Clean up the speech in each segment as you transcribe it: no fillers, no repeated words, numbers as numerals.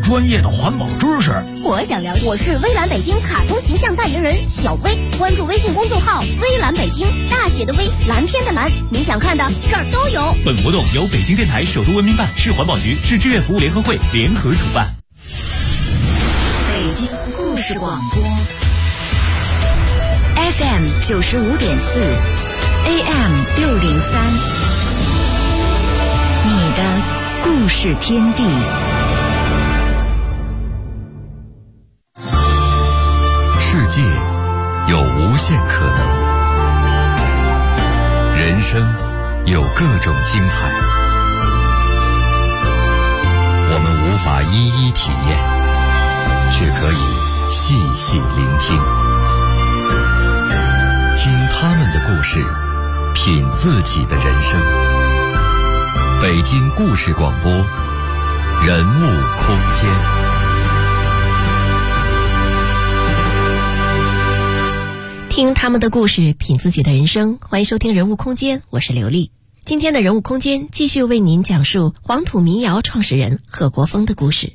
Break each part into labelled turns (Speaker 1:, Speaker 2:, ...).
Speaker 1: 专业的环保知识。
Speaker 2: 我想了解，我是微蓝北京卡通形象代言人小薇，关注微信公众号微蓝北京，大写的微，蓝天的蓝，你想看的这儿都有。
Speaker 1: 本活动由北京电台首都文明办、市环保局、市志愿服务联合会联合主办。
Speaker 3: 北京故事广播 FM 95.4 AM 603，你的故事天地。
Speaker 4: 世界有无限可能，人生有各种精彩，我们无法一一体验，却可以细细聆听，听他们的故事，品自己的人生。北京故事广播，人物空间。
Speaker 5: 听他们的故事，品自己的人生。欢迎收听人物空间，我是刘丽。今天的人物空间继续为您讲述黄土民谣创始人贺国锋的故事。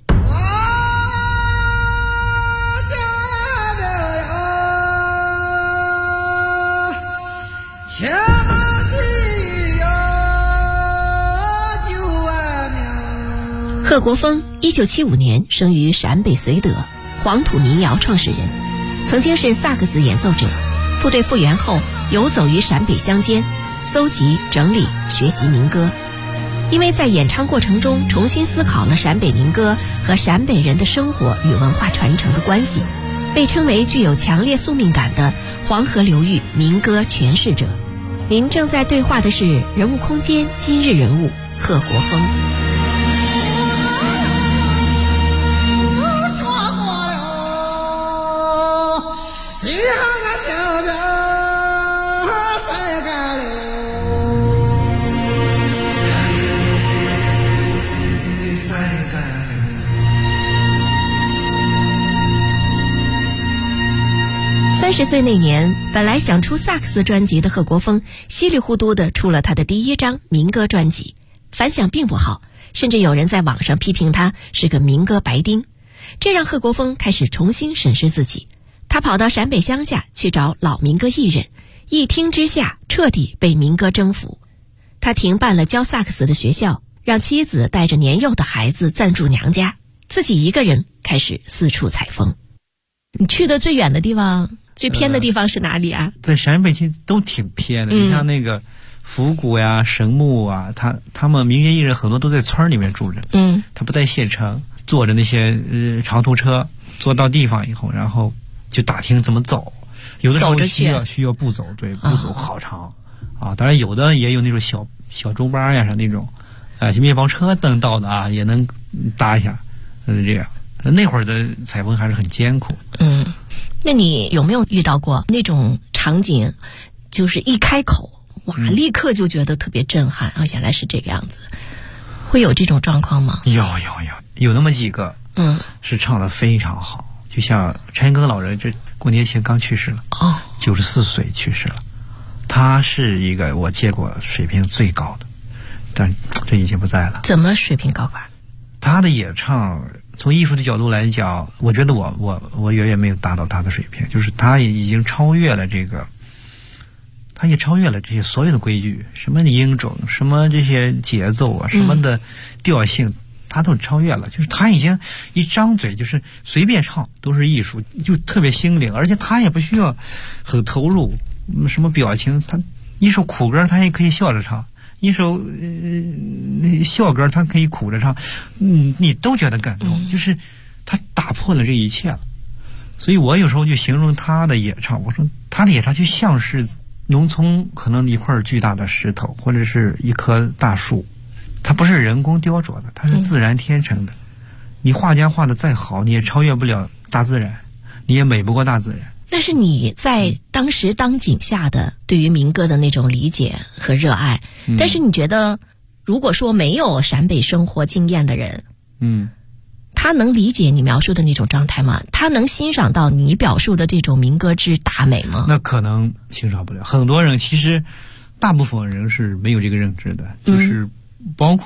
Speaker 5: 贺国锋1975年生于陕北绥德，黄土民谣创始人，曾经是萨克斯演奏者。部队复员后，游走于陕北乡间，搜集、整理、学习民歌。因为在演唱过程中重新思考了陕北民歌和陕北人的生活与文化传承的关系，被称为具有强烈宿命感的黄河流域民歌诠释者。您正在对话的是人物空间今日人物贺国锋。30岁那年，本来想出萨克斯专辑的贺国锋稀里糊涂地出了他的第一张民歌专辑，反响并不好，甚至有人在网上批评他是个民歌白丁。这让贺国锋开始重新审视自己。他跑到陕北乡下去找老民歌艺人，一听之下彻底被民歌征服。他停办了教萨克斯的学校，让妻子带着年幼的孩子暂住娘家，自己一个人开始四处采风。你去的最远的地方，最偏的地方是哪里啊？
Speaker 6: 在陕北其实都挺偏的，你像那个府谷呀、神木啊，他们民间艺人很多都在村里面住着，他不在县城，坐着那些长途车，坐到地方以后，然后就打听怎么走，有的时候需要步走，对，步走好长啊。当然有的也有那种小周巴呀，像那种面包车能到的啊，也能搭一下，这样。那会儿的采风还是很艰苦。
Speaker 5: 那你有没有遇到过那种场景，就是一开口哇，立刻就觉得特别震撼啊！原来是这个样子，会有这种状况吗？
Speaker 6: 有那么几个，是唱得非常好，就像陈庚老人，这过年前刚去世了，94岁去世了。他是一个我见过水平最高的，但这已经不在了。
Speaker 5: 怎么水平高法？
Speaker 6: 他的演唱从艺术的角度来讲，我觉得我远远没有达到他的水平，就是他已经超越了这个，他也超越了这些所有的规矩，什么音准，什么这些节奏啊，什么的调性，他都超越了。就是他已经一张嘴就是随便唱都是艺术，就特别心灵，而且他也不需要很投入，什么表情，他一首苦歌他也可以笑着唱。一首笑歌他可以苦着唱，你都觉得感动，就是他打破了这一切了。所以我有时候就形容他的演唱，我说他的演唱就像是农村可能一块巨大的石头或者是一棵大树，它不是人工雕琢的，它是自然天成的。你画家画的再好，你也超越不了大自然，你也美不过大自然。
Speaker 5: 但是你在当时当景下的对于民歌的那种理解和热爱，但是你觉得如果说没有陕北生活经验的人，他能理解你描述的那种状态吗？他能欣赏到你表述的这种民歌之大美吗？
Speaker 6: 那可能欣赏不了。很多人其实大部分人是没有这个认知的，就是包括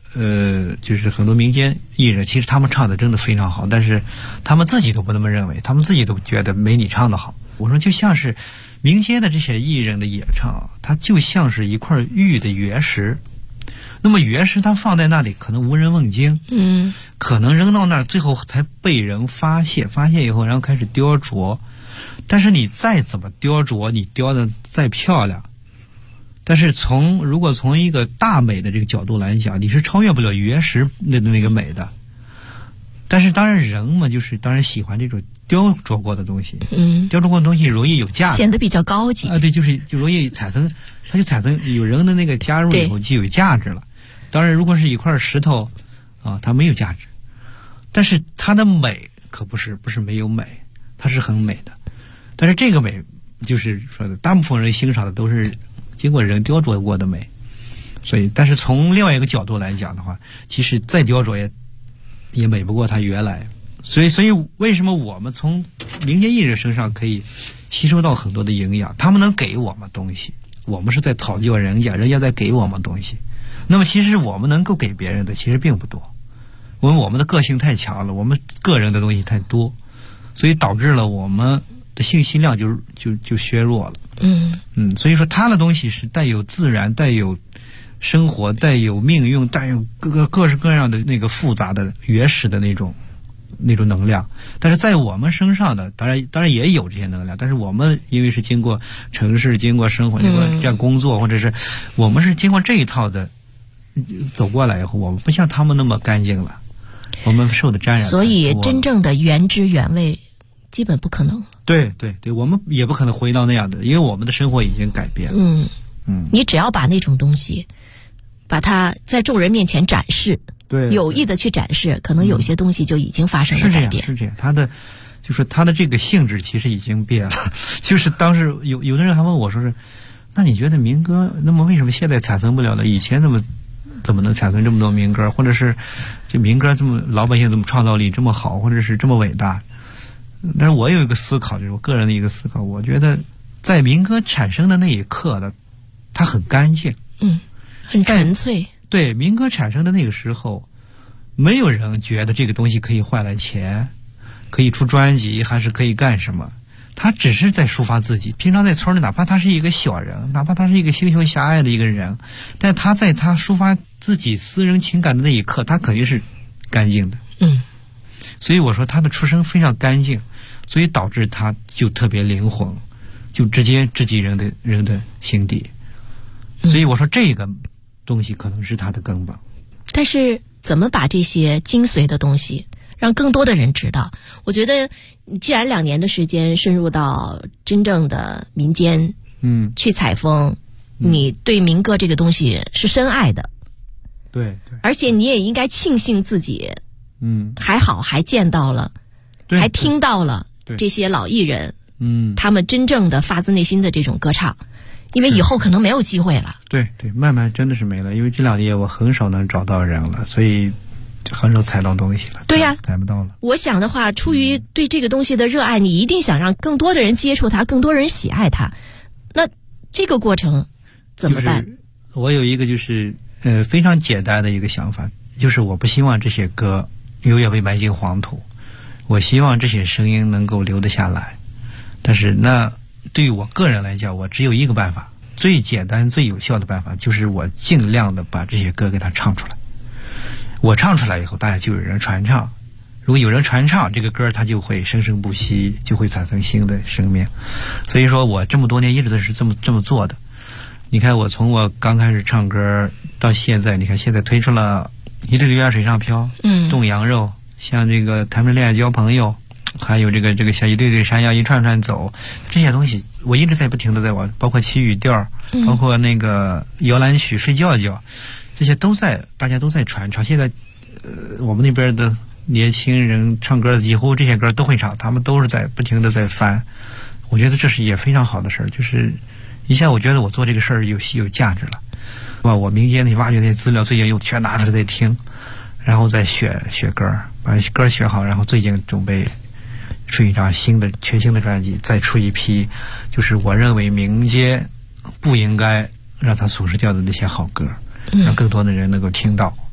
Speaker 6: 就是很多民间艺人，其实他们唱的真的非常好，但是他们自己都不那么认为，他们自己都觉得没你唱的好。我说就像是民间的这些艺人的演唱，它就像是一块玉的原石。那么原石它放在那里可能无人问津，可能扔到那儿最后才被人发现以后然后开始雕琢，但是你再怎么雕琢，你雕的再漂亮，但是如果从一个大美的这个角度来讲，你是超越不了原石那个美的。但是当然人嘛，就是当然喜欢这种雕琢过的东西，雕琢过的东西容易有价值，
Speaker 5: 显得比较高级
Speaker 6: 啊，对，就容易产生，它就产生有人的那个加入以后就有价值了。当然如果是一块石头啊，它没有价值，但是它的美可不是没有美，它是很美的。但是这个美就是说的大部分人欣赏的都是经过人雕琢过的美，所以但是从另外一个角度来讲的话，其实再雕琢也美不过它原来。所以为什么我们从民间艺人身上可以吸收到很多的营养，他们能给我们东西，我们是在讨教人家在给我们东西。那么其实我们能够给别人的其实并不多，我们的个性太强了，我们个人的东西太多，所以导致了我们的信息量就削弱了。所以说他的东西是带有自然，带有生活，带有命运，带有各式各样的那个复杂的原始的那种能量。但是在我们身上的当然也有这些能量，但是我们因为是经过城市，经过生活，经过这样工作，或者是我们是经过这一套的走过来以后，我们不像他们那么干净了，我们受的沾染。
Speaker 5: 所以真正的原汁原味基本不可能。
Speaker 6: 对，我们也不可能回到那样的，因为我们的生活已经改变了。
Speaker 5: 你只要把那种东西把它在众人面前展示，
Speaker 6: 对，
Speaker 5: 有意的去展示，可能有些东西就已经发生了改变。
Speaker 6: 是这样，他的这个性质其实已经变了。就是当时有的人还问我说是，那你觉得民歌那么为什么现在产生不了呢？以前怎么能产生这么多民歌，或者是这民歌这么老百姓怎么创造力这么好，或者是这么伟大？但是我有一个思考，就是我个人的一个思考，我觉得在民歌产生的那一刻呢，它很干净，
Speaker 5: 很纯粹。
Speaker 6: 对，民歌产生的那个时候，没有人觉得这个东西可以换来钱，可以出专辑，还是可以干什么。他只是在抒发自己。平常在村里，哪怕他是一个小人，哪怕他是一个心胸狭隘的一个人，但他在他抒发自己私人情感的那一刻，他肯定是干净的。所以我说他的出身非常干净，所以导致他就特别灵魂，就直接直击人的心底。所以我说这个东西可能是他的根本。
Speaker 5: 但是怎么把这些精髓的东西让更多的人知道？我觉得既然2年的时间深入到真正的民间，去采风，你对民歌这个东西是深爱的，
Speaker 6: 对，
Speaker 5: 而且你也应该庆幸自己，还好还见到了，还听到了这些老艺人，他们真正的发自内心的这种歌唱，因为以后可能没有机会了。
Speaker 6: 对，慢慢真的是没了，因为这2年我很少能找到人了，所以就很少采到东西了。
Speaker 5: 对呀，
Speaker 6: 采不到了。我
Speaker 5: 想的话，出于对这个东西的热爱，你一定想让更多的人接触它，更多人喜爱它。那这个过程怎么办？
Speaker 6: 我有一个就是非常简单的一个想法，就是我不希望这些歌永远被埋进黄土，我希望这些声音能够留得下来。但是那对于我个人来讲，我只有一个办法，最简单最有效的办法，就是我尽量的把这些歌给它唱出来。我唱出来以后，大家就有人传唱，如果有人传唱，这个歌它就会生生不息，就会产生新的生命。所以说我这么多年一直都是这么做的。你看我从我刚开始唱歌到现在，你看现在推出了一对流言水上漂，冻羊肉，像这个谈恋爱交朋友，还有这个像一对对山药一串串走，这些东西我一直在不停的在玩，包括祈雨调，包括那个摇篮曲睡觉觉，这些大家都在传唱。现在我们那边的年轻人唱歌几乎这些歌都会唱，他们都是在不停的在翻。我觉得这是也非常好的事儿，就是一下我觉得我做这个事儿有价值了，把我民间那挖掘那些资料最近又全拿出来在听，然后再选歌，把歌选好，然后最近准备出一张全新的专辑，再出一批就是我认为民间不应该让它损失掉的那些好歌，让更多的人能够听到。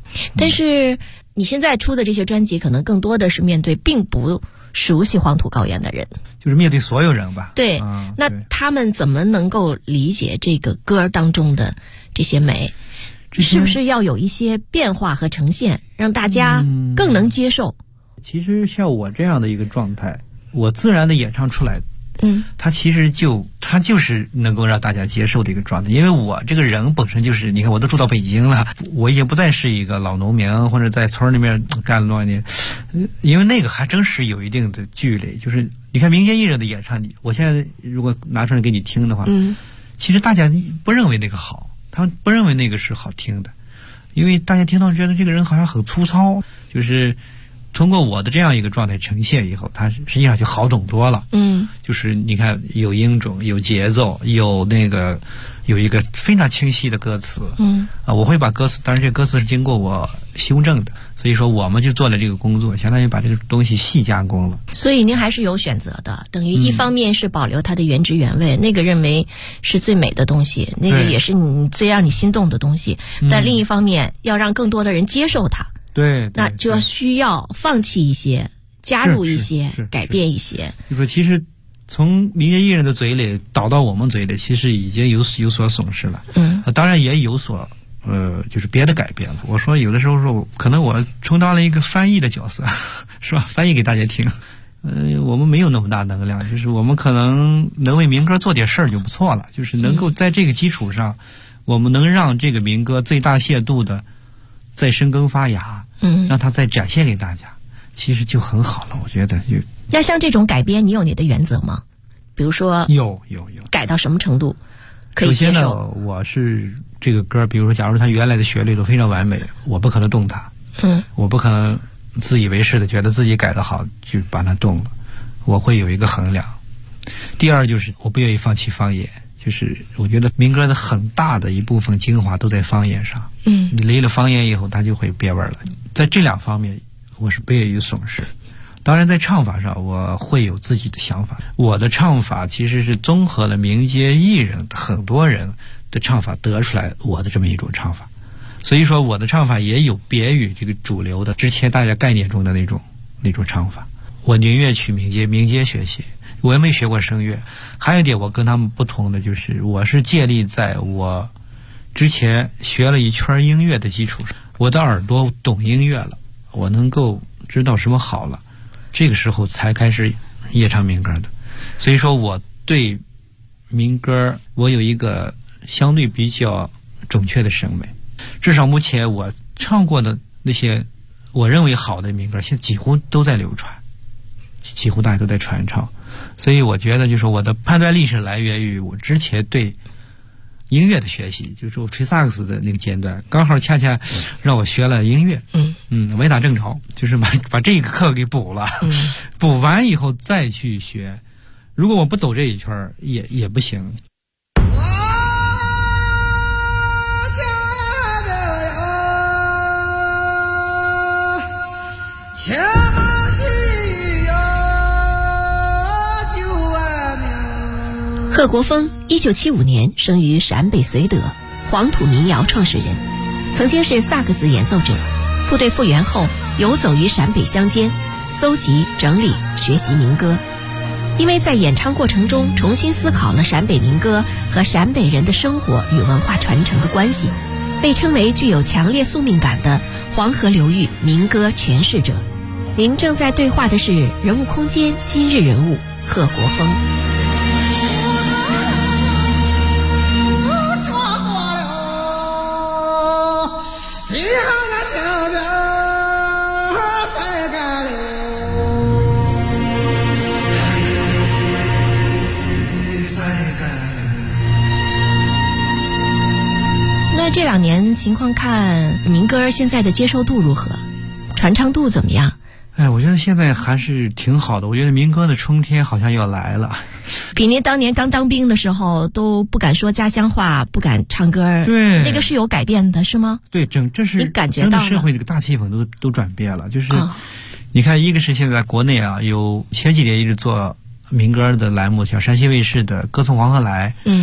Speaker 5: 但是你现在出的这些专辑，可能更多的是面对并不熟悉黄土高原的人，
Speaker 6: 就是面对所有人吧。
Speaker 5: 对，那他们怎么能够理解这个歌当中的这些美？是不是要有一些变化和呈现，让大家更能接受？
Speaker 6: 其实像我这样的一个状态，我自然的演唱出来，它其实它就是能够让大家接受的一个状态。因为我这个人本身就是，你看我都住到北京了，我也不再是一个老农民或者在村里面干了多少年，因为那个还真是有一定的距离。就是你看民间艺人的演唱，我现在如果拿出来给你听的话，其实大家不认为那个好，他们不认为那个是好听的，因为大家听到觉得这个人好像很粗糙，就是通过我的这样一个状态呈现以后，它实际上就好懂多了。就是你看有音种，有节奏，有一个非常清晰的歌词。我会把歌词，当然这歌词是经过我修正的，所以说我们就做了这个工作，相当于把这个东西细加工了。
Speaker 5: 所以您还是有选择的，等于一方面是保留它的原汁原味，那个认为是最美的东西，那个也是你最让你心动的东西，但另一方面要让更多的人接受它。
Speaker 6: 对，
Speaker 5: 那就要需要放弃一些，加入一些，改变一些。
Speaker 6: 就说其实从民间艺人的嘴里导到我们嘴里，其实已经有所损失了。当然也有所就是别的改变了。我说有的时候说，可能我充当了一个翻译的角色，是吧？翻译给大家听。我们没有那么大能量，就是我们可能能为民歌做点事儿就不错了，就是能够在这个基础上，我们能让这个民歌最大限度的再生根发芽。让它再展现给大家，其实就很好了。我觉得
Speaker 5: 要像这种改编，你有你的原则吗？比如说
Speaker 6: 有
Speaker 5: 改到什么程度可以接受？
Speaker 6: 首先呢，我是这个歌，比如说假如它原来的旋律都非常完美，我不可能动它。我不可能自以为是的觉得自己改得好就把它动了，我会有一个衡量。第二就是我不愿意放弃方言，就是我觉得民歌的很大的一部分精华都在方言上。你离了方言以后，它就会变味了。在这两方面，我是不愿意损失。当然，在唱法上，我会有自己的想法。我的唱法其实是综合了民间艺人很多人的唱法得出来我的这么一种唱法。所以说，我的唱法也有别于这个主流的之前大家概念中的那种唱法。我宁愿去民间学习。我也没学过声乐。还有一点我跟他们不同的就是，我是建立在我之前学了一圈音乐的基础上，我的耳朵懂音乐了，我能够知道什么好了，这个时候才开始夜唱民歌的。所以说我对民歌我有一个相对比较准确的审美，至少目前我唱过的那些我认为好的民歌，现在几乎都在流传，几乎大家都在传唱。所以我觉得就是我的判断力是来源于我之前对音乐的学习，就是我吹萨克斯的那个阶段，刚好恰恰让我学了音乐。歪打正着，就是把这个课给补了。补完以后再去学，如果我不走这一圈也不行。
Speaker 5: 贺国锋1975年生于陕北绥德，黄土民谣创始人，曾经是萨克斯演奏者。部队复员后，游走于陕北乡间，搜集、整理、学习民歌。因为在演唱过程中重新思考了陕北民歌和陕北人的生活与文化传承的关系，被称为具有强烈宿命感的黄河流域民歌诠释者。您正在对话的是人物空间今日人物贺国锋。那这2年情况看，民歌现在的接受度如何？传唱度怎么样？
Speaker 6: 我觉得现在还是挺好的。我觉得民歌的春天好像要来了。
Speaker 5: 比您当年刚当兵的时候都不敢说家乡话，不敢唱歌，
Speaker 6: 对，
Speaker 5: 那个是有改变的，是吗？
Speaker 6: 对，这是
Speaker 5: 你感觉到了，
Speaker 6: 社会这个大气氛都转变了。就是你看，一个是现在国内啊，有前几年一直做民歌的栏目，像山西卫视的《歌颂黄河来》，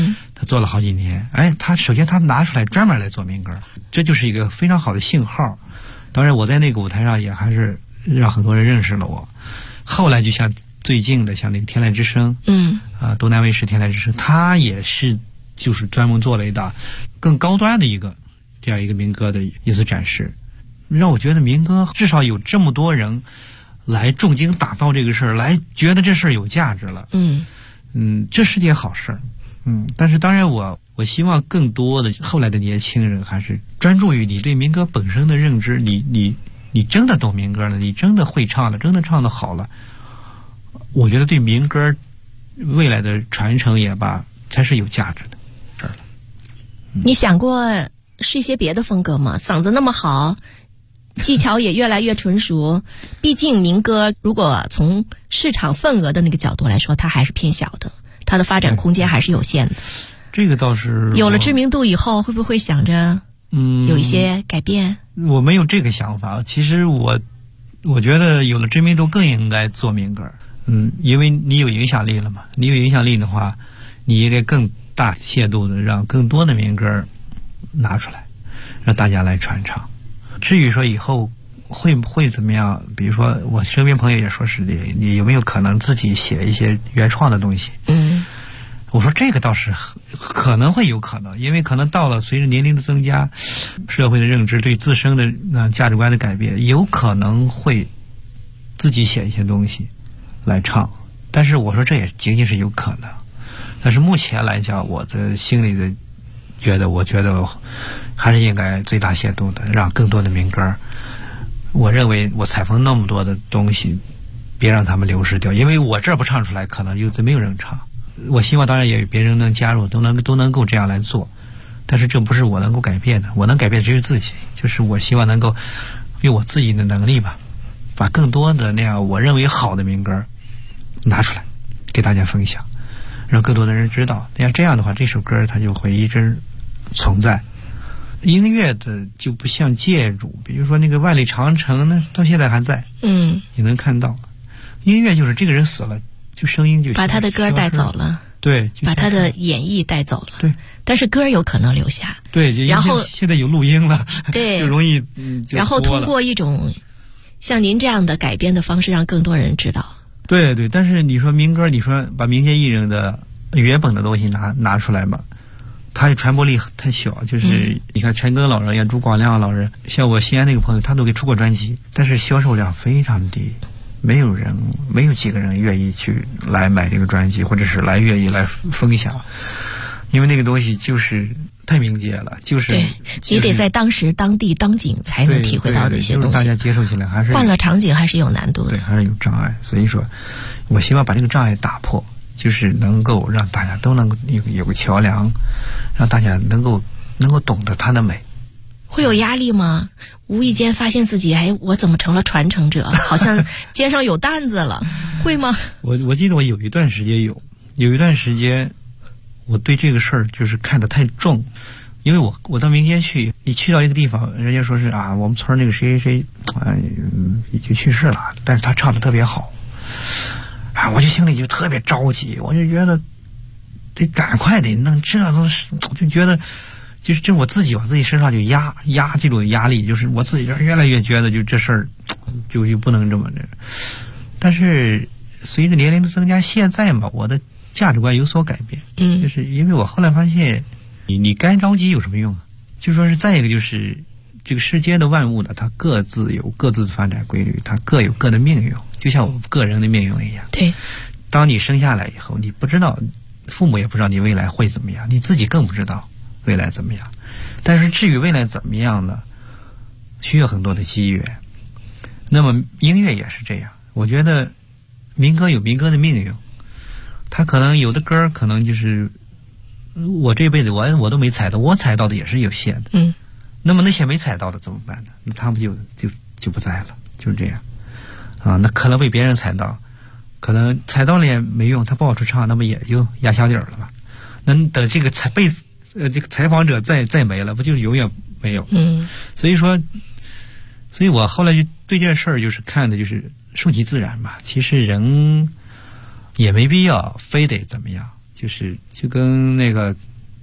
Speaker 6: 他做了好几年。哎，他首先他拿出来专门来做民歌，这就是一个非常好的信号。当然我在那个舞台上也还是让很多人认识了我。后来就像最近的像那个天籁之声，东南卫视天籁之声，他也是就是专门做了一档更高端的这样一个民歌的一次展示，让我觉得民歌至少有这么多人来重金打造这个事儿，来觉得这事儿有价值了。这是件好事儿。但是当然我希望更多的后来的年轻人还是专注于你对民歌本身的认知，你真的懂民歌了，你真的会唱了，真的唱得好了，我觉得对民歌未来的传承也罢才是有价值的事儿了。
Speaker 5: 你想过是一些别的风格吗？嗓子那么好，技巧也越来越纯熟，毕竟民歌如果从市场份额的那个角度来说，它还是偏小的，它的发展空间还是有限的。
Speaker 6: 这个倒是
Speaker 5: 有了知名度以后，会不会想着有一些改变？
Speaker 6: 我没有这个想法。其实我觉得有了知名度更应该做民歌。因为你有影响力了嘛，你有影响力的话，你应该更大限度的让更多的民歌拿出来，让大家来传唱。至于说以后会不会怎么样，比如说我身边朋友也说是你有没有可能自己写一些原创的东西？我说这个倒是可能会有可能，因为可能到了随着年龄的增加，社会的认知对自身的价值观的改变，有可能会自己写一些东西来唱。但是我说这也仅仅是有可能。但是目前来讲，我的心里的我觉得还是应该最大限度的让更多的民歌，我认为我采风那么多的东西，别让他们流失掉，因为我这不唱出来，可能就没有人唱。我希望当然也有别人能加入，都能够这样来做，但是这不是我能够改变的，我能改变的只有自己。就是我希望能够用我自己的能力吧，把更多的那样我认为好的民歌拿出来给大家分享，让更多的人知道。那样这样的话，这首歌它就会一直存在。音乐的就不像建筑，比如说那个万里长城呢，到现在还在，你能看到。音乐就是这个人死了，就声音就
Speaker 5: 把他的歌带走了，
Speaker 6: 对，
Speaker 5: 把他的演绎带走了，
Speaker 6: 对。
Speaker 5: 但是歌有可能留下，
Speaker 6: 对。然后现在有录音了，
Speaker 5: 对，
Speaker 6: 就容易
Speaker 5: 然后通过一种像您这样的改编的方式，让更多人知道。
Speaker 6: 对对，但是你说民歌，你说把民间艺人的原本的东西拿出来嘛，它的传播力太小。就是你看陈庚老人呀、朱广亮老人，像我西安那个朋友，他都给出过专辑，但是销售量非常低，没有几个人愿意去来买这个专辑，或者是愿意来分享，因为那个东西就是太民间了，就是
Speaker 5: 你得在当时当地当景才能体会到这些东西，
Speaker 6: 大家接受起来还是
Speaker 5: 换了场景还是有难度的，
Speaker 6: 对，还是有障碍。所以说我希望把这个障碍打破，就是能够让大家都能够有个桥梁，让大家能够懂得它的美。
Speaker 5: 会有压力吗？无意间发现自己，我怎么成了传承者？好像肩上有担子了，会吗？
Speaker 6: 我记得我有一段时间，我对这个事儿就是看得太重，因为我到民间去，你去到一个地方，人家说是我们村那个谁谁已经去世了，但是他唱得特别好，我就心里就特别着急，我就觉得得赶快得弄，这都是就觉得。就是这我自己往自己身上就压这种压力，就是我自己越来越觉得就这事儿就不能这么着。但是随着年龄的增加，现在嘛，我的价值观有所改变。就是因为我后来发现，你干着急有什么用啊？就说是再一个就是这个世间的万物呢，它各自有各自的发展规律，它各有各的命运，就像我们个人的命运一样。
Speaker 5: 对，
Speaker 6: 当你生下来以后，你不知道，父母也不知道你未来会怎么样，你自己更不知道未来怎么样。但是至于未来怎么样呢，需要很多的机缘。那么音乐也是这样，我觉得民歌有民歌的命运，它可能有的歌可能就是我这辈子我都没踩到，我踩到的也是有限的。那么那些没踩到的怎么办呢？那他们就不在了，就是这样那可能被别人踩到，可能踩到了也没用，他不好出唱，那么也就压箱底儿了吧。那等这个这个采访者再没了，不就永远没有？所以我后来就对这事儿就是看的就是顺其自然吧。其实人也没必要非得怎么样，就跟那个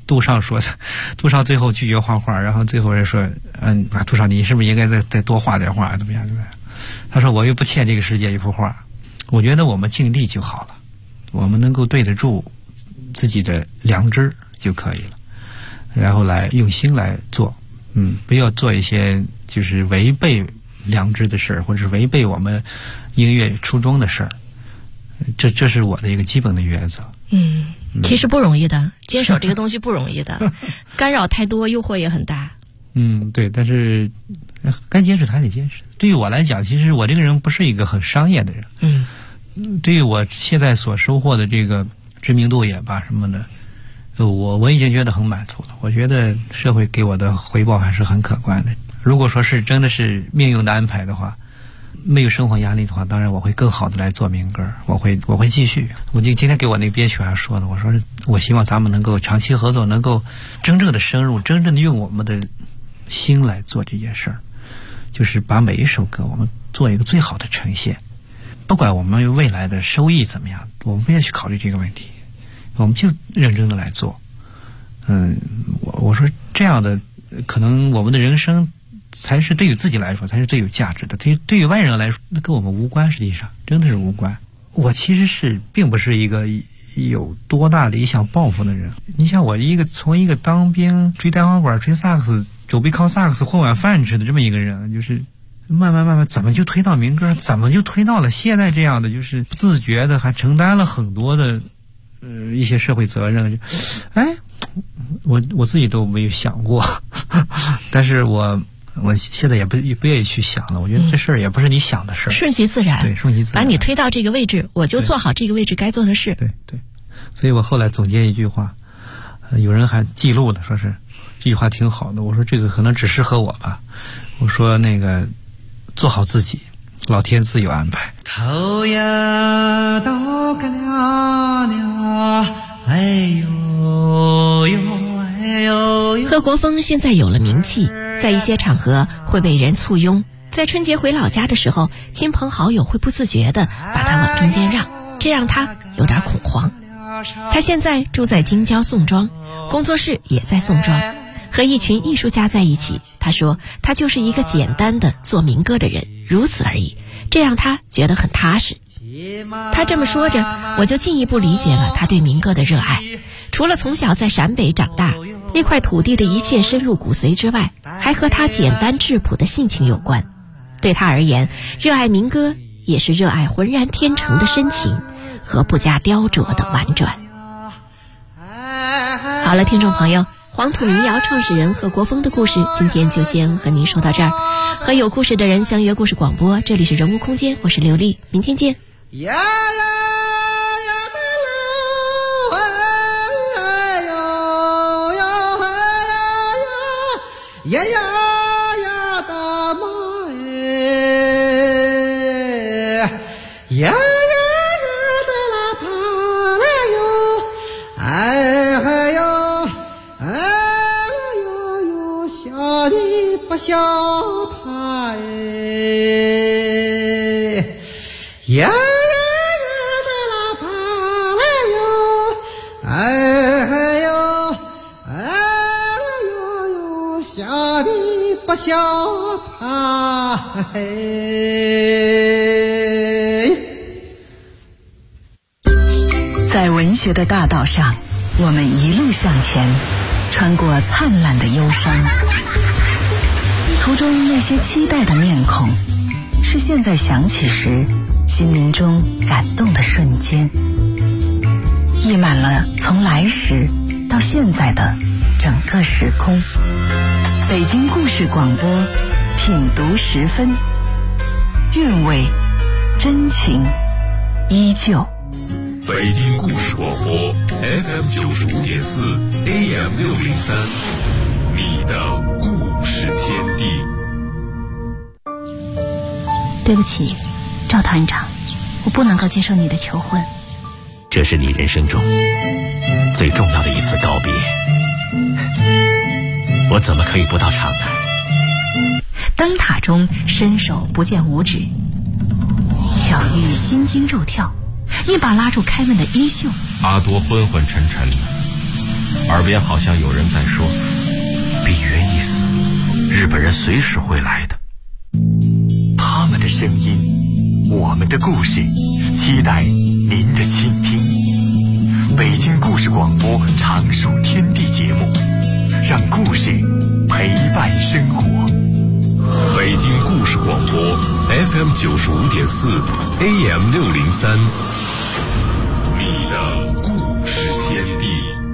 Speaker 6: 杜尚说的，杜尚最后拒绝画画，然后最后人说，杜尚你是不是应该再多画点画，怎么样？他说我又不欠这个世界一幅画，我觉得我们尽力就好了，我们能够对得住自己的良知就可以了，然后来用心来做，不要做一些就是违背良知的事儿，或者是违背我们音乐初衷的事儿，这是我的一个基本的原则。
Speaker 5: 其实不容易的，坚守这个东西不容易的，干扰太多，诱惑也很大。
Speaker 6: 对，但是该坚持还得坚持。对于我来讲，其实我这个人不是一个很商业的人。对于我现在所收获的这个知名度也罢什么的，我已经觉得很满足了。我觉得社会给我的回报还是很可观的。如果说是真的是命运的安排的话，没有生活压力的话，当然我会更好的来做民歌，我会继续。我今天给我那个编曲还说了，我说我希望咱们能够长期合作，能够真正的深入，真正的用我们的心来做这件事儿，就是把每一首歌我们做一个最好的呈现。不管我们未来的收益怎么样，我们不要去考虑这个问题，我们就认真的来做。我说这样的可能我们的人生才是对于自己来说才是最有价值的，对于外人来说那跟我们无关，实际上真的是无关。我其实并不是一个有多大理想抱负的人。你像我从一个当兵吹单簧管吹萨克斯手臂靠萨克斯混碗饭吃的这么一个人，就是慢慢怎么就推到民歌，怎么就推到了现在这样的，就是不自觉的还承担了很多的一些社会责任。我自己都没有想过但是我现在也不愿意去想了。我觉得这事儿也不是你想的事儿，
Speaker 5: 顺其自然。
Speaker 6: 对，顺其自然，
Speaker 5: 把你推到这个位置，我就做好这个位置该做的事。
Speaker 6: 对，所以我后来总结一句话，有人还记录了，说是这句话挺好的。我说这个可能只适合我吧。我说那个做好自己，老天自有安排。
Speaker 7: 头呀都个了了，哎呦呦哎呦呦。
Speaker 5: 贺国锋现在有了名气，在一些场合会被人簇拥，在春节回老家的时候，亲朋好友会不自觉地把他往中间让，这让他有点恐慌。他现在住在京郊宋庄，工作室也在宋庄，和一群艺术家在一起。他说他就是一个简单的做民歌的人，如此而已，这让他觉得很踏实。他这么说着，我就进一步理解了他对民歌的热爱。除了从小在陕北长大，那块土地的一切深入骨髓之外，还和他简单质朴的性情有关。对他而言，热爱民歌也是热爱浑然天成的深情和不加雕琢的婉转。好了，听众朋友，黄土民谣创始人贺国锋的故事今天就先和您说到这儿。和有故事的人相约故事广播，这里是人物空间，我是刘丽，明天见。
Speaker 7: 呀呀呀的喽，哎呦呦哎呀呀呀的妈哎，呀呀呀的啦pa啦哟，哎嗨哟哎呦呦，小的不小他哎，呀。不笑他
Speaker 3: 在文学的大道上，我们一路向前，穿过灿烂的忧伤，途中那些期待的面孔，是现在想起时心灵中感动的瞬间，溢满了从来时到现在的整个时空。北京故事广播，品读10分，韵味真情依旧。
Speaker 4: 北京故事广播 FM 95.4 AM 603，你的故事天地。
Speaker 8: 对不起，赵团长，我不能够接受你的求婚。
Speaker 1: 这是你人生中最重要的一次告别，我怎么可以不到场呢？
Speaker 8: 灯塔中伸手不见五指，巧遇心惊肉跳，一把拉住开门的衣袖。
Speaker 9: 阿多昏昏沉沉， 耳边好像有人在说：“比约一死，日本人随时会来的。”
Speaker 10: 他们的声音，我们的故事，期待您的倾听。北京故事广播常属天地节目，让故事陪伴生活。
Speaker 4: 北京故事广播 FM 95.4 AM 603，你的故事天地。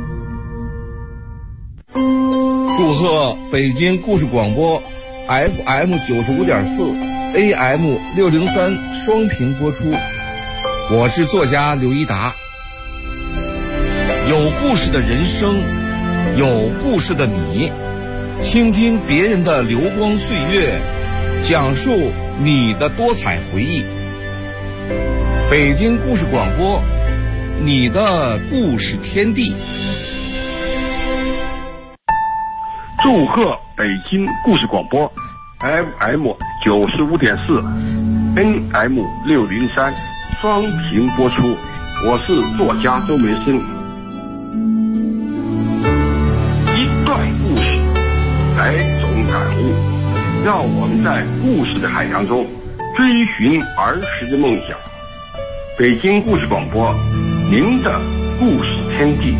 Speaker 11: 祝贺北京故事广播 FM 95.4 AM 603双频播出。我是作家刘一达。有故事的人生，有故事的你，倾听别人的流光岁月，讲述你的多彩回忆。北京故事广播，你的故事天地。
Speaker 12: 祝贺北京故事广播 FM 95.4 AM 603双频播出。我是作家周梅生。一段故事，百种感悟，让我们在故事的海洋中追寻儿时的梦想。北京故事广播，您的故事天地。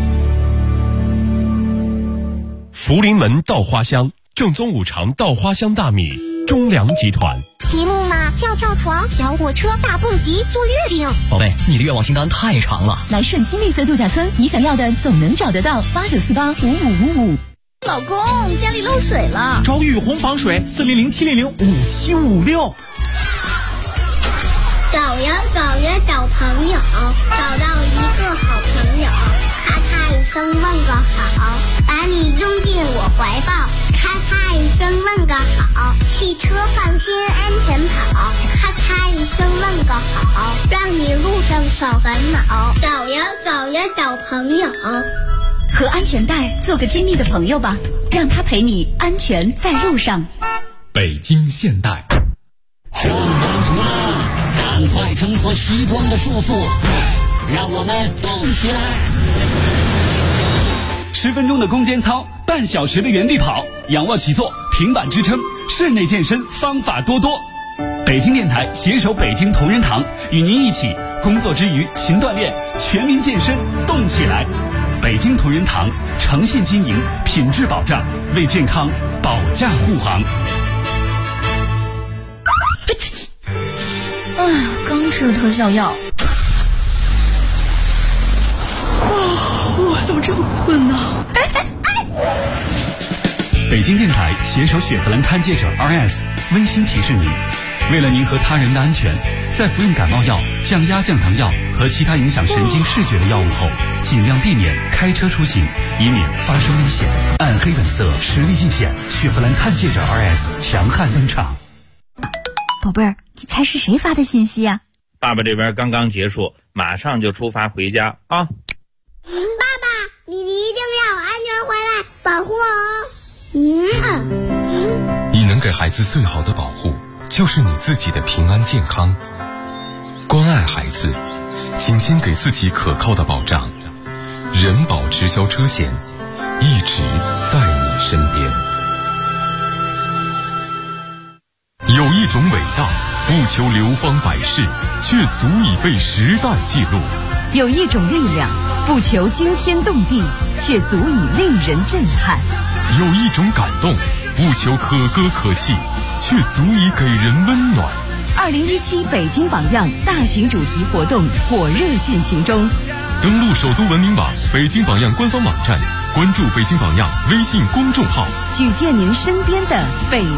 Speaker 4: 福临门稻花香，正宗五常稻花香大米，中粮集团。
Speaker 2: 骑木马、跳跳床、小火车、大蹦极、坐月饼。
Speaker 13: 宝贝，你的愿望清单太长了。
Speaker 14: 来顺新绿色度假村，你想要的总能找得到。89485555。
Speaker 2: 老公，家里漏水了，
Speaker 1: 找雨虹防水，400-700-5756。
Speaker 15: 找呀找呀找朋友，找到一个好朋友，咔咔一声问个好，把你拥进我怀抱，咔咔一声问个好，汽车放心安全跑，咔咔一声问个好，让你路上少烦恼。找呀找呀找朋友，
Speaker 14: 和安全带做个亲密的朋友吧，让他陪你安全在路上。
Speaker 4: 北京现代。
Speaker 16: 上班族们，赶快挣脱西装的束缚，让我们动起来。
Speaker 17: 10分钟的攻坚操，半小时的原地跑，仰卧起坐，平板支撑，室内健身方法多多。北京电台携手北京同仁堂，与您一起工作之余勤锻炼，全民健身动起来。北京同仁堂诚信经营，品质保障，为健康保驾护航。
Speaker 14: 刚吃了特效药。我怎么这么困呢？
Speaker 17: 北京电台携手雪佛兰探界者 RS 温馨提示您，为了您和他人的安全，在服用感冒药、降压降糖药和其他影响神经视觉的药物后，尽量避免开车出行，以免发生危险。暗黑本色，实力尽显，雪佛兰探界者 RS 强悍登场。
Speaker 14: 宝贝儿，你猜是谁发的信息呀？
Speaker 18: 爸爸这边刚刚结束，马上就出发回家啊！
Speaker 15: 爸爸，你一定要安全回来，保护我。
Speaker 4: 你能给孩子最好的保护，就是你自己的平安健康。关爱孩子，请先给自己可靠的保障。人保直销车险，一直在你身边。有一种伟大，不求流芳百世，却足以被时代记录；
Speaker 14: 有一种力量，不求惊天动地，却足以令人震撼；
Speaker 4: 有一种感动，不求可歌可泣，却足以给人温暖。
Speaker 14: 2017北京榜样大型主题活动火热进行中，
Speaker 4: 登录首都文明网、北京榜样官方网站，关注北京榜样微信公众号，
Speaker 14: 举荐您身边的北